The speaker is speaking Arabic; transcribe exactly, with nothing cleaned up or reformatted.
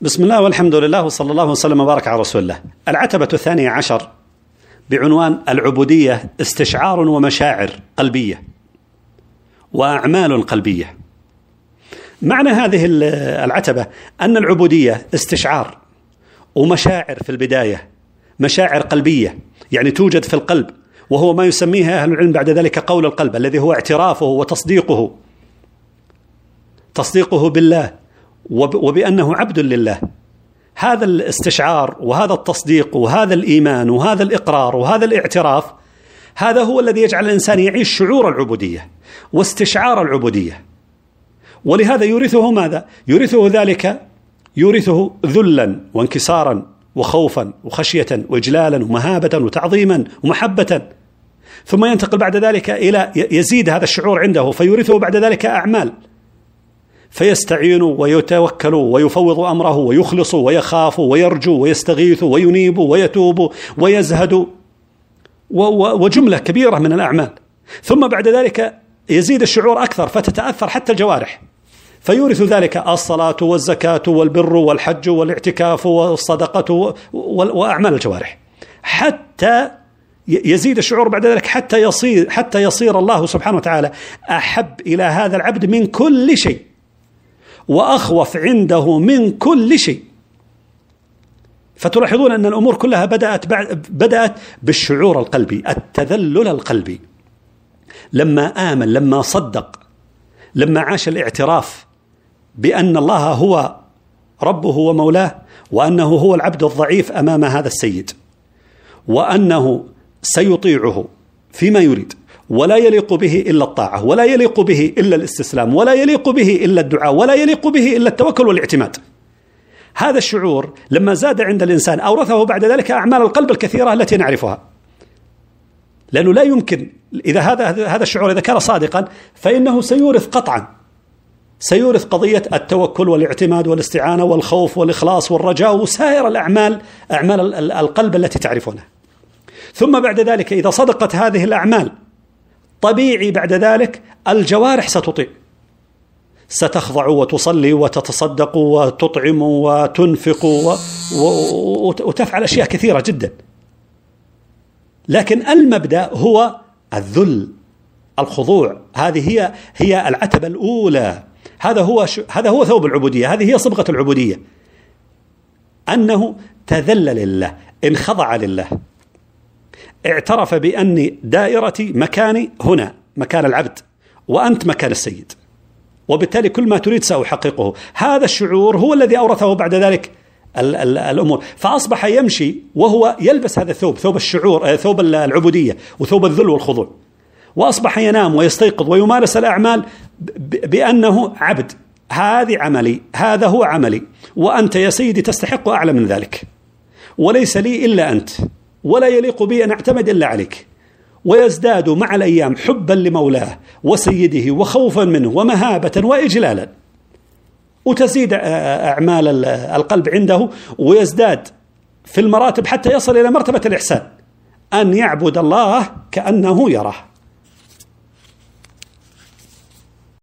بسم الله والحمد لله وصلى الله وسلم وبارك على رسول الله. العتبة الثانية عشر بعنوان العبودية استشعار ومشاعر قلبية وأعمال قلبية. معنى هذه العتبة أن العبودية استشعار ومشاعر في البداية، مشاعر قلبية يعني توجد في القلب، وهو ما يسميه أهل العلم بعد ذلك قول القلب، الذي هو اعترافه وتصديقه تصديقه بالله وبأنه عبد لله. هذا الاستشعار وهذا التصديق وهذا الإيمان وهذا الإقرار وهذا الاعتراف، هذا هو الذي يجعل الإنسان يعيش شعور العبودية واستشعار العبودية. ولهذا يورثه ماذا؟ يورثه ذلك، يورثه ذلا وانكسارا وخوفا وخشية وإجلالا ومهابة وتعظيما ومحبة، ثم ينتقل بعد ذلك إلى يزيد هذا الشعور عنده فيورثه بعد ذلك أعمال، فيستعين ويتوكل ويفوض أمره ويخلص ويخاف ويرجو ويستغيث وينيب ويتوب ويزهد وجملة كبيرة من الأعمال. ثم بعد ذلك يزيد الشعور أكثر فتتأثر حتى الجوارح، فيورث ذلك الصلاة والزكاة والبر والحج والاعتكاف والصدقة وأعمال الجوارح، حتى يزيد الشعور بعد ذلك حتى يصير حتى يصير الله سبحانه وتعالى أحب إلى هذا العبد من كل شيء وأخوف عنده من كل شيء. فتلاحظون أن الأمور كلها بدأت بدأت بالشعور القلبي، التذلل القلبي. لما آمن، لما صدق، لما عاش الاعتراف بأن الله هو ربه ومولاه، وأنه هو العبد الضعيف أمام هذا السيد، وأنه سيطيعه فيما يريد، ولا يليق به إلا الطاعة، ولا يليق به إلا الاستسلام، ولا يليق به إلا الدعاء، ولا يليق به إلا التوكل والاعتماد. هذا الشعور لما زاد عند الإنسان أورثه بعد ذلك أعمال القلب الكثيرة التي نعرفها، لأنه لا يمكن إذا هذا هذا الشعور إذا كان صادقا فإنه سيورث قطعا، سيورث قضية التوكل والاعتماد والاستعانة والخوف والإخلاص والرجاء وسائر الأعمال، أعمال القلب التي تعرفونها. ثم بعد ذلك إذا صدقت هذه الأعمال طبيعي بعد ذلك الجوارح ستطيع، ستخضع وتصلي وتتصدق وتطعم وتنفق و... و... وتفعل أشياء كثيرة جدا. لكن المبدأ هو الذل، الخضوع. هذه هي هي العتبة الأولى. هذا هو ش... هذا هو ثوب العبودية، هذه هي صبغة العبودية، أنه تذلل لله، انخضع لله، اعترف بأني دائرتي مكاني هنا مكان العبد، وأنت مكان السيد، وبالتالي كل ما تريد سأحققه. هذا الشعور هو الذي أورثه بعد ذلك ال ال الأمور، فأصبح يمشي وهو يلبس هذا الثوب، ثوب الشعور، ثوب العبودية وثوب الذل والخضوع، وأصبح ينام ويستيقظ ويمارس الأعمال بأنه عبد. هذه عملي، هذا هو عملي، وأنت يا سيدي تستحق أعلى من ذلك، وليس لي إلا أنت، ولا يليق بي أن أعتمد إلا عليك. ويزداد مع الأيام حبا لمولاه وسيده وخوفا منه ومهابة وإجلالا، وتزيد أعمال القلب عنده ويزداد في المراتب حتى يصل إلى مرتبة الإحسان، أن يعبد الله كأنه يراه.